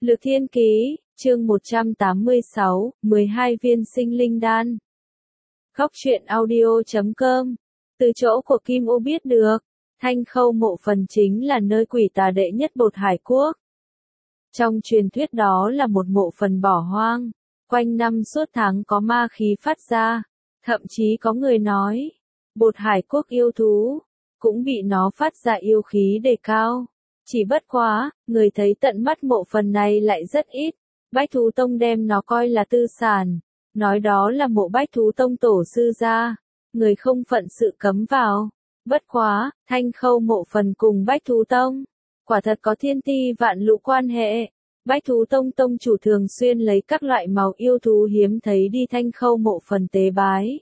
Lược Thiên Ký, chương 186, 12 viên sinh linh đan. Góc truyện audio.com. Từ chỗ của Kim Ô biết được, Thanh Khâu Mộ Phần chính là nơi quỷ tà đệ nhất Bột Hải Quốc. Trong truyền thuyết đó là một mộ phần bỏ hoang, quanh năm suốt tháng có ma khí phát ra, thậm chí có người nói, Bột Hải Quốc yêu thú, cũng bị nó phát ra yêu khí đề cao. Chỉ bất quá, người thấy tận mắt mộ phần này lại rất ít. Bách Thú Tông đem nó coi là tư sản, nói đó là mộ Bách Thú Tông tổ sư gia, người không phận sự cấm vào. Bất quá, Thanh Khâu Mộ Phần cùng Bách Thú Tông, quả thật có thiên ti vạn lũ quan hệ. Bách Thú Tông tông chủ thường xuyên lấy các loại màu yêu thú hiếm thấy đi Thanh Khâu Mộ Phần tế bái.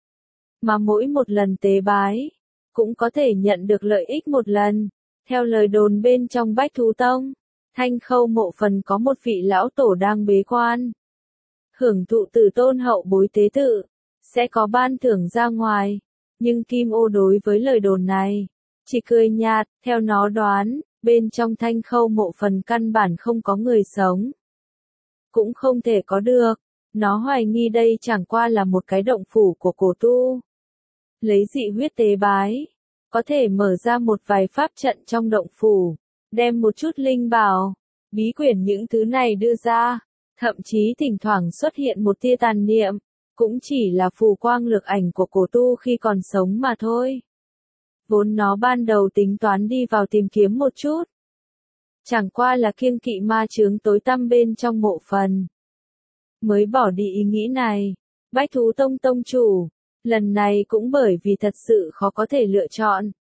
Mà mỗi một lần tế bái, cũng có thể nhận được lợi ích một lần. Theo lời đồn bên trong Bách Thú Tông, Thanh Khâu Mộ Phần có một vị lão tổ đang bế quan. Hưởng thụ từ tôn hậu bối tế tự, sẽ có ban thưởng ra ngoài. Nhưng Kim Ô đối với lời đồn này, chỉ cười nhạt, theo nó đoán, bên trong Thanh Khâu Mộ Phần căn bản không có người sống. Cũng không thể có được, nó hoài nghi đây chẳng qua là một cái động phủ của cổ tu. Lấy dị huyết tế bái, có thể mở ra một vài pháp trận trong động phủ, đem một chút linh bảo, bí quyển những thứ này đưa ra, thậm chí thỉnh thoảng xuất hiện một tia tàn niệm, cũng chỉ là phù quang lược ảnh của cổ tu khi còn sống mà thôi. Vốn nó ban đầu tính toán đi vào tìm kiếm một chút, chẳng qua là kiêng kỵ ma chướng tối tăm bên trong mộ phần, mới bỏ đi ý nghĩ này. Bách Thú Tông tông chủ, lần này cũng bởi vì thật sự khó có thể lựa chọn,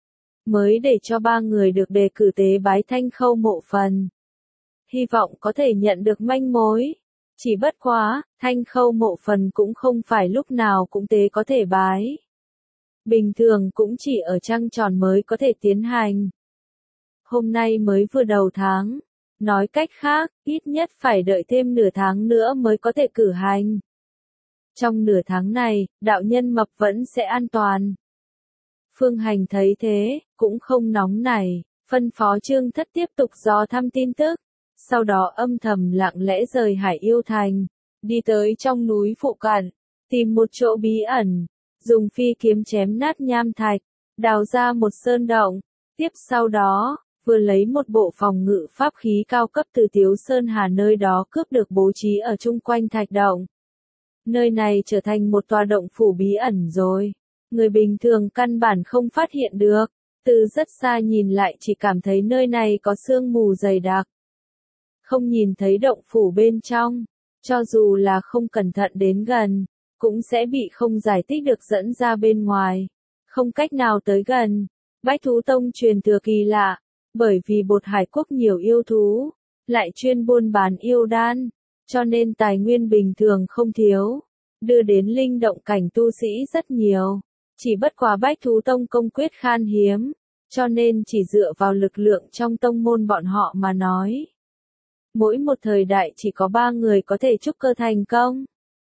mới để cho 3 người được đề cử tế bái Thanh Khâu Mộ Phần. Hy vọng có thể nhận được manh mối. Chỉ bất quá, Thanh Khâu Mộ Phần cũng không phải lúc nào cũng tế có thể bái. Bình thường cũng chỉ ở trăng tròn mới có thể tiến hành. Hôm nay mới vừa đầu tháng, nói cách khác, ít nhất phải đợi thêm nửa tháng nữa mới có thể cử hành. Trong nửa tháng này, đạo nhân mập vẫn sẽ an toàn. Phương Hành thấy thế, cũng không nóng nảy, phân phó Trương Thất tiếp tục dò thăm tin tức, sau đó âm thầm lặng lẽ rời Hải Yêu Thành, đi tới trong núi phụ cận, tìm một chỗ bí ẩn, dùng phi kiếm chém nát nham thạch, đào ra một sơn động, tiếp sau đó, vừa lấy một bộ phòng ngự pháp khí cao cấp từ Tiếu Sơn Hà nơi đó cướp được bố trí ở chung quanh thạch động. Nơi này trở thành một tòa động phủ bí ẩn rồi. Người bình thường căn bản không phát hiện được, từ rất xa nhìn lại chỉ cảm thấy nơi này có sương mù dày đặc. Không nhìn thấy động phủ bên trong, cho dù là không cẩn thận đến gần, cũng sẽ bị không giải thích được dẫn ra bên ngoài, không cách nào tới gần. Bách Thú Tông truyền thừa kỳ lạ, bởi vì Bột Hải Quốc nhiều yêu thú, lại chuyên buôn bán yêu đan, cho nên tài nguyên bình thường không thiếu, đưa đến linh động cảnh tu sĩ rất nhiều. Chỉ bất quá Bách Thú Tông công quyết khan hiếm, cho nên chỉ dựa vào lực lượng trong tông môn bọn họ mà nói. Mỗi một thời đại chỉ có 3 người có thể trúc cơ thành công.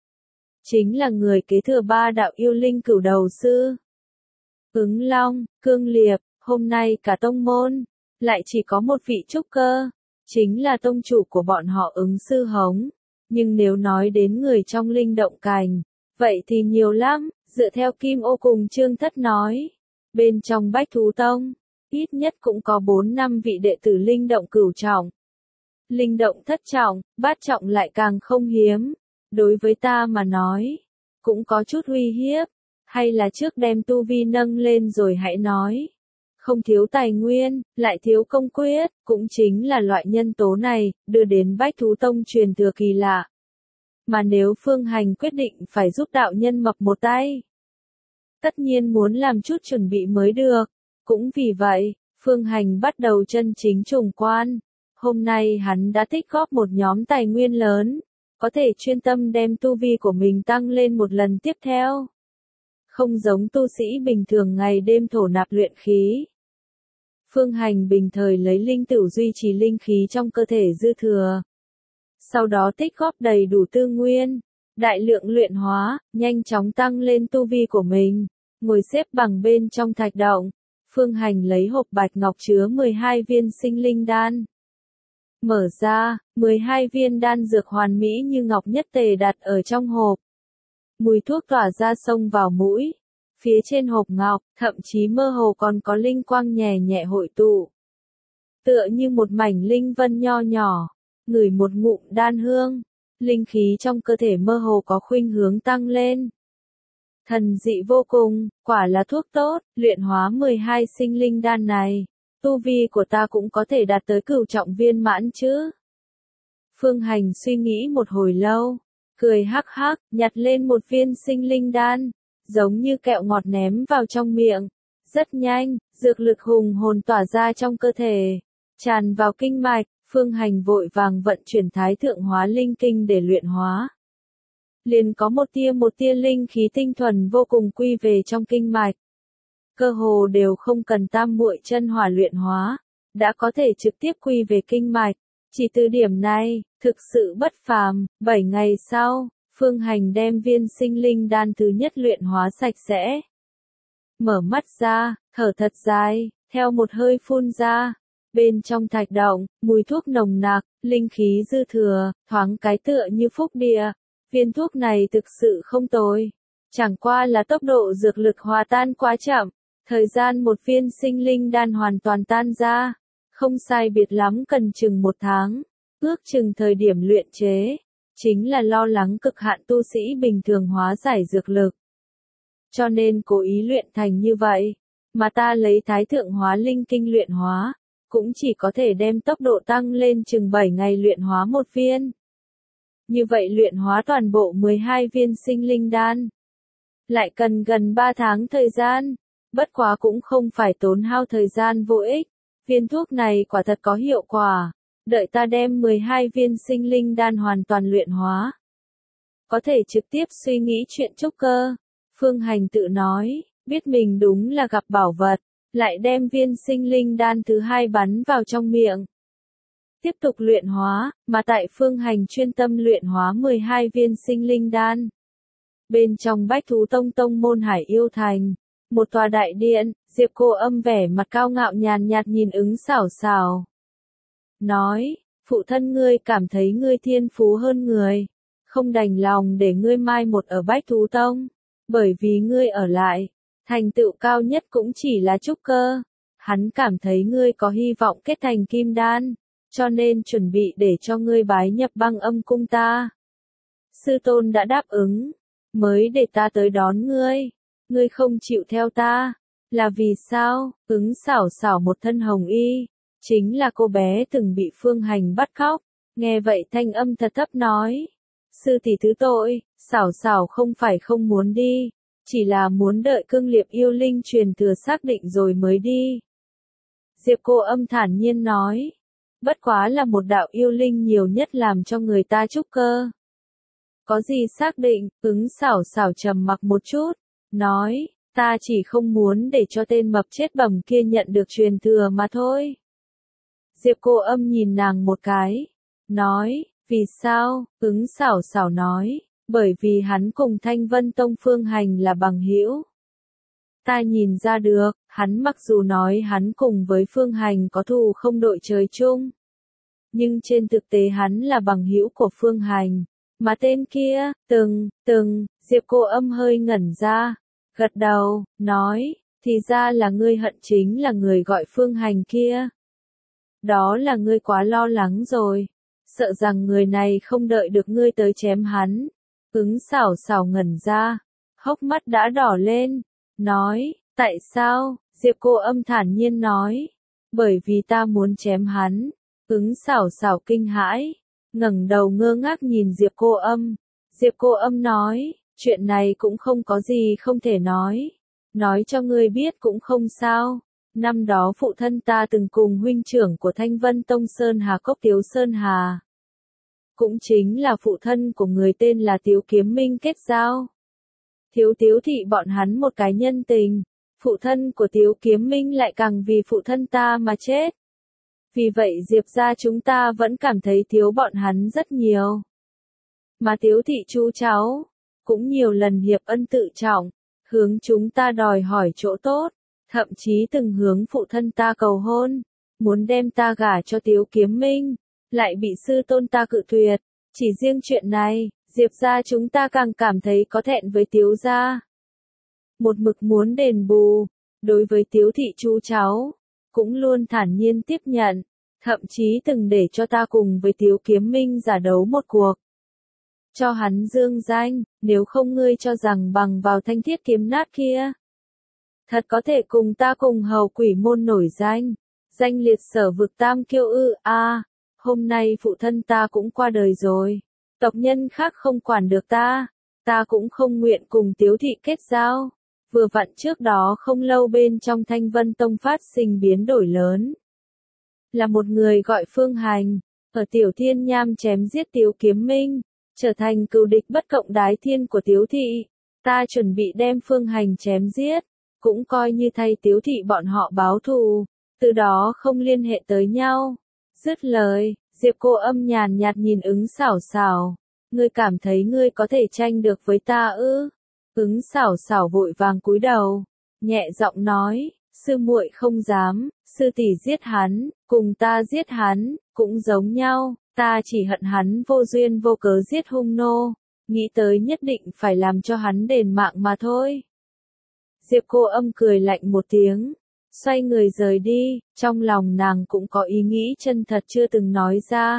Chính là người kế thừa 3 đạo yêu linh cửu đầu sư. Ứng Long, Cương Liệp, hôm nay cả tông môn, lại chỉ có một vị trúc cơ, chính là tông chủ của bọn họ Ứng Sư Hống. Nhưng nếu nói đến người trong linh động cảnh, vậy thì nhiều lắm. Dựa theo Kim Ô cùng Trương Thất nói, bên trong Bách Thú Tông, ít nhất cũng có 4-5 vị đệ tử linh động cửu trọng. Linh động thất trọng, bát trọng lại càng không hiếm. Đối với ta mà nói, cũng có chút uy hiếp, hay là trước đem tu vi nâng lên rồi hãy nói. Không thiếu tài nguyên, lại thiếu công quyết, cũng chính là loại nhân tố này, đưa đến Bách Thú Tông truyền thừa kỳ lạ. Mà nếu Phương Hành quyết định phải giúp đạo nhân mập một tay, tất nhiên muốn làm chút chuẩn bị mới được. Cũng vì vậy, Phương Hành bắt đầu chân chính trùng quan. Hôm nay hắn đã tích góp một nhóm tài nguyên lớn, có thể chuyên tâm đem tu vi của mình tăng lên một lần tiếp theo. Không giống tu sĩ bình thường ngày đêm thổ nạp luyện khí. Phương Hành bình thời lấy linh tửu duy trì linh khí trong cơ thể dư thừa. Sau đó tích góp đầy đủ tư nguyên, đại lượng luyện hóa, nhanh chóng tăng lên tu vi của mình. Ngồi xếp bằng bên trong thạch động, Phương Hành lấy hộp bạch ngọc chứa 12 viên sinh linh đan. Mở ra, 12 viên đan dược hoàn mỹ như ngọc nhất tề đặt ở trong hộp. Mùi thuốc tỏa ra xông vào mũi. Phía trên hộp ngọc, thậm chí mơ hồ còn có linh quang nhẹ nhẹ hội tụ. Tựa như một mảnh linh vân nho nhỏ, ngửi một ngụm đan hương, linh khí trong cơ thể mơ hồ có khuynh hướng tăng lên. Thần dị vô cùng, quả là thuốc tốt, luyện hóa 12 sinh linh đan này. Tu vi của ta cũng có thể đạt tới cửu trọng viên mãn chứ. Phương Hành suy nghĩ một hồi lâu, cười hắc hắc, nhặt lên một viên sinh linh đan, giống như kẹo ngọt ném vào trong miệng. Rất nhanh, dược lực hùng hồn tỏa ra trong cơ thể, tràn vào kinh mạch, Phương Hành vội vàng vận chuyển Thái Thượng Hóa Linh Kinh để luyện hóa. Liền có một tia linh khí tinh thuần vô cùng quy về trong kinh mạch. Cơ hồ đều không cần tam muội chân hỏa luyện hóa, đã có thể trực tiếp quy về kinh mạch. Chỉ từ điểm này, thực sự bất phàm. 7 ngày sau, Phương Hành đem viên sinh linh đan thứ nhất luyện hóa sạch sẽ. Mở mắt ra, thở thật dài, theo một hơi phun ra. Bên trong thạch động, mùi thuốc nồng nặc, linh khí dư thừa, thoáng cái tựa như phúc địa. Viên thuốc này thực sự không tồi. Chẳng qua là tốc độ dược lực hòa tan quá chậm. Thời gian một viên sinh linh đan hoàn toàn tan ra. Không sai biệt lắm cần chừng 1 tháng. Ước chừng thời điểm luyện chế. Chính là lo lắng cực hạn tu sĩ bình thường hóa giải dược lực. Cho nên cố ý luyện thành như vậy. Mà ta lấy Thái Thượng Hóa Linh Kinh luyện hóa. Cũng chỉ có thể đem tốc độ tăng lên chừng 7 ngày luyện hóa một viên. Như vậy luyện hóa toàn bộ 12 viên sinh linh đan. Lại cần gần 3 tháng thời gian. Bất quá cũng không phải tốn hao thời gian vô ích. Viên thuốc này quả thật có hiệu quả. Đợi ta đem 12 viên sinh linh đan hoàn toàn luyện hóa. Có thể trực tiếp suy nghĩ chuyện trúc cơ. Phương Hành tự nói, biết mình đúng là gặp bảo vật. Lại đem viên sinh linh đan thứ 2 bắn vào trong miệng. Tiếp tục luyện hóa, mà tại Phương Hành chuyên tâm luyện hóa 12 viên sinh linh đan. Bên trong Bách Thú Tông tông môn Hải Yêu Thành, một tòa đại điện, Diệp Cô Âm vẻ mặt cao ngạo nhàn nhạt nhìn Ứng Xảo Xảo. Nói, phụ thân ngươi cảm thấy ngươi thiên phú hơn người, không đành lòng để ngươi mai một ở Bách Thú Tông, bởi vì ngươi ở lại, thành tựu cao nhất cũng chỉ là trúc cơ. Hắn cảm thấy ngươi có hy vọng kết thành kim đan, cho nên chuẩn bị để cho ngươi bái nhập Băng Âm cung ta. Sư tôn đã đáp ứng, mới để ta tới đón ngươi. Ngươi không chịu theo ta, là vì sao? Ứng Xảo Xảo một thân hồng y, chính là cô bé từng bị Phương Hành bắt cóc. Nghe vậy thanh âm thật thấp nói, sư tỷ thứ tội, Xảo Xảo không phải không muốn đi, chỉ là muốn đợi cương liệp yêu linh truyền thừa xác định rồi mới đi. Diệp Cô Âm thản nhiên nói, bất quá là một đạo yêu linh nhiều nhất làm cho người ta trúc cơ. Có gì xác định? Ứng Xảo Xảo trầm mặc một chút, nói, ta chỉ không muốn để cho tên mập chết bẩm kia nhận được truyền thừa mà thôi. Diệp Cô Âm nhìn nàng một cái, nói, vì sao? Ứng Xảo Xảo nói, bởi vì hắn cùng Thanh Vân Tông Phương Hành là bằng hữu. Ta nhìn ra được, hắn mặc dù nói hắn cùng với Phương Hành có thù không đội trời chung, nhưng trên thực tế hắn là bằng hữu của Phương Hành. Mà tên kia, Diệp Cô Âm hơi ngẩn ra, gật đầu, nói, thì ra là ngươi hận chính là người gọi Phương Hành kia. Đó là ngươi quá lo lắng rồi, sợ rằng người này không đợi được ngươi tới chém hắn. Ứng Xảo Xảo ngẩn ra, hốc mắt đã đỏ lên, nói, tại sao? Diệp Cô Âm thản nhiên nói, bởi vì ta muốn chém hắn. Ứng Xảo Xảo kinh hãi, ngẩng đầu ngơ ngác nhìn Diệp Cô Âm. Diệp Cô Âm nói, chuyện này cũng không có gì không thể nói cho ngươi biết cũng không sao. Năm đó phụ thân ta từng cùng huynh trưởng của Thanh Vân Tông Sơn Hà Cốc Tiếu Sơn Hà, cũng chính là phụ thân của người tên là Tiếu Kiếm Minh kết giao. Tiếu thị bọn hắn một cái nhân tình, phụ thân của Tiếu Kiếm Minh lại càng vì phụ thân ta mà chết. Vì vậy Diệp gia chúng ta vẫn cảm thấy thiếu bọn hắn rất nhiều. Mà Tiếu thị chú cháu, cũng nhiều lần hiệp ân tự trọng, hướng chúng ta đòi hỏi chỗ tốt, thậm chí từng hướng phụ thân ta cầu hôn, muốn đem ta gả cho Tiếu Kiếm Minh, lại bị sư tôn ta cự tuyệt. Chỉ riêng chuyện này, Diệp gia chúng ta càng cảm thấy có thẹn với Tiếu gia. Một mực muốn đền bù, đối với Tiếu thị chú cháu, cũng luôn thản nhiên tiếp nhận, thậm chí từng để cho ta cùng với Tiếu Kiếm Minh giả đấu một cuộc. Cho hắn dương danh, nếu không ngươi cho rằng bằng vào thanh thiết kiếm nát kia. Thật có thể cùng ta cùng hầu quỷ môn nổi danh, danh liệt sở vực tam kiêu ư hôm nay phụ thân ta cũng qua đời rồi, tộc nhân khác không quản được ta cũng không nguyện cùng Tiếu thị kết giao. Vừa vặn trước đó không lâu bên trong Thanh Vân Tông phát sinh biến đổi lớn. Là một người gọi Phương Hành, ở Tiểu Thiên Nham chém giết Tiếu Kiếm Minh, trở thành cừu địch bất cộng đái thiên của Tiếu thị. Ta chuẩn bị đem Phương Hành chém giết, cũng coi như thay Tiếu thị bọn họ báo thù, từ đó không liên hệ tới nhau. Dứt lời, Diệp Cô Âm nhàn nhạt nhìn Ứng Xảo Xảo, ngươi cảm thấy ngươi có thể tranh được với ta ư? Ứng Xảo Xảo vội vàng cúi đầu, nhẹ giọng nói, sư muội không dám, sư tỷ giết hắn, cùng ta giết hắn, cũng giống nhau, ta chỉ hận hắn vô duyên vô cớ giết hung nô, nghĩ tới nhất định phải làm cho hắn đền mạng mà thôi. Diệp Cô Âm cười lạnh một tiếng, xoay người rời đi, trong lòng nàng cũng có ý nghĩ chân thật chưa từng nói ra.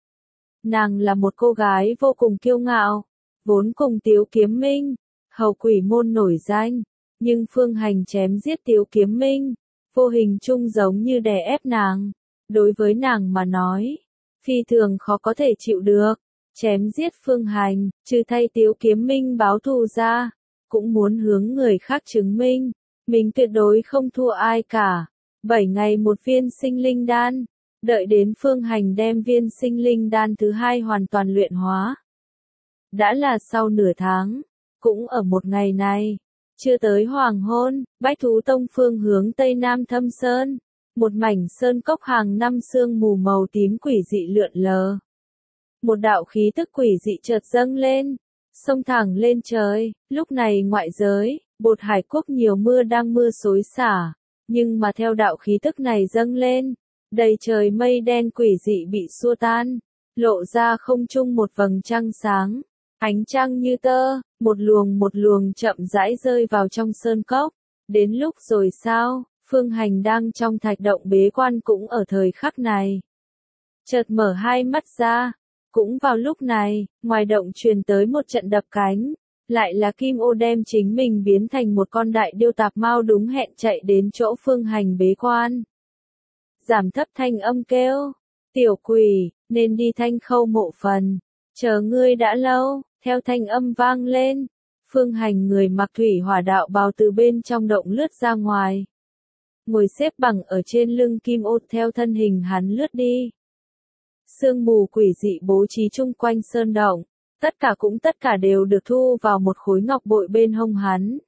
Nàng là một cô gái vô cùng kiêu ngạo, vốn cùng Tiếu Kiếm Minh, hầu quỷ môn nổi danh, nhưng Phương Hành chém giết Tiếu Kiếm Minh, vô hình chung giống như đè ép nàng. Đối với nàng mà nói, phi thường khó có thể chịu được, chém giết Phương Hành, trừ thay Tiếu Kiếm Minh báo thù ra, cũng muốn hướng người khác chứng minh, mình tuyệt đối không thua ai cả. 7 ngày một viên sinh linh đan, đợi đến Phương Hành đem viên sinh linh đan thứ 2 hoàn toàn luyện hóa. Đã là sau nửa tháng, cũng ở một ngày này, chưa tới hoàng hôn, Bách Thú Tông phương hướng Tây Nam Thâm Sơn, một mảnh sơn cốc hàng năm sương mù màu tím quỷ dị lượn lờ. Một đạo khí tức quỷ dị chợt dâng lên, xông thẳng lên trời, lúc này ngoại giới, Bột Hải Quốc nhiều mưa đang mưa xối xả, nhưng mà theo đạo khí tức này dâng lên, đầy trời mây đen quỷ dị bị xua tan, lộ ra không trung một vầng trăng sáng, ánh trăng như tơ, một luồng chậm rãi rơi vào trong sơn cốc. Đến lúc rồi sao, Phương Hành đang trong thạch động bế quan cũng ở thời khắc này. Chợt mở hai mắt ra, cũng vào lúc này, ngoài động truyền tới một trận đập cánh, lại là Kim Ô đem chính mình biến thành một con đại điêu tạp mao đúng hẹn chạy đến chỗ Phương Hành bế quan. Giảm thấp thanh âm kêu, tiểu quỷ, nên đi Thanh Khâu mộ phần, chờ ngươi đã lâu, theo thanh âm vang lên, Phương Hành người mặc thủy hỏa đạo bào từ bên trong động lướt ra ngoài. Ngồi xếp bằng ở trên lưng Kim Ô theo thân hình hắn lướt đi. Sương mù quỷ dị bố trí chung quanh sơn động, tất cả đều được thu vào một khối ngọc bội bên hông hắn.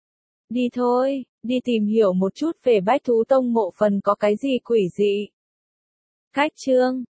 Đi thôi, đi tìm hiểu một chút về Bách Thú Tông mộ phần có cái gì quỷ dị. Cách chương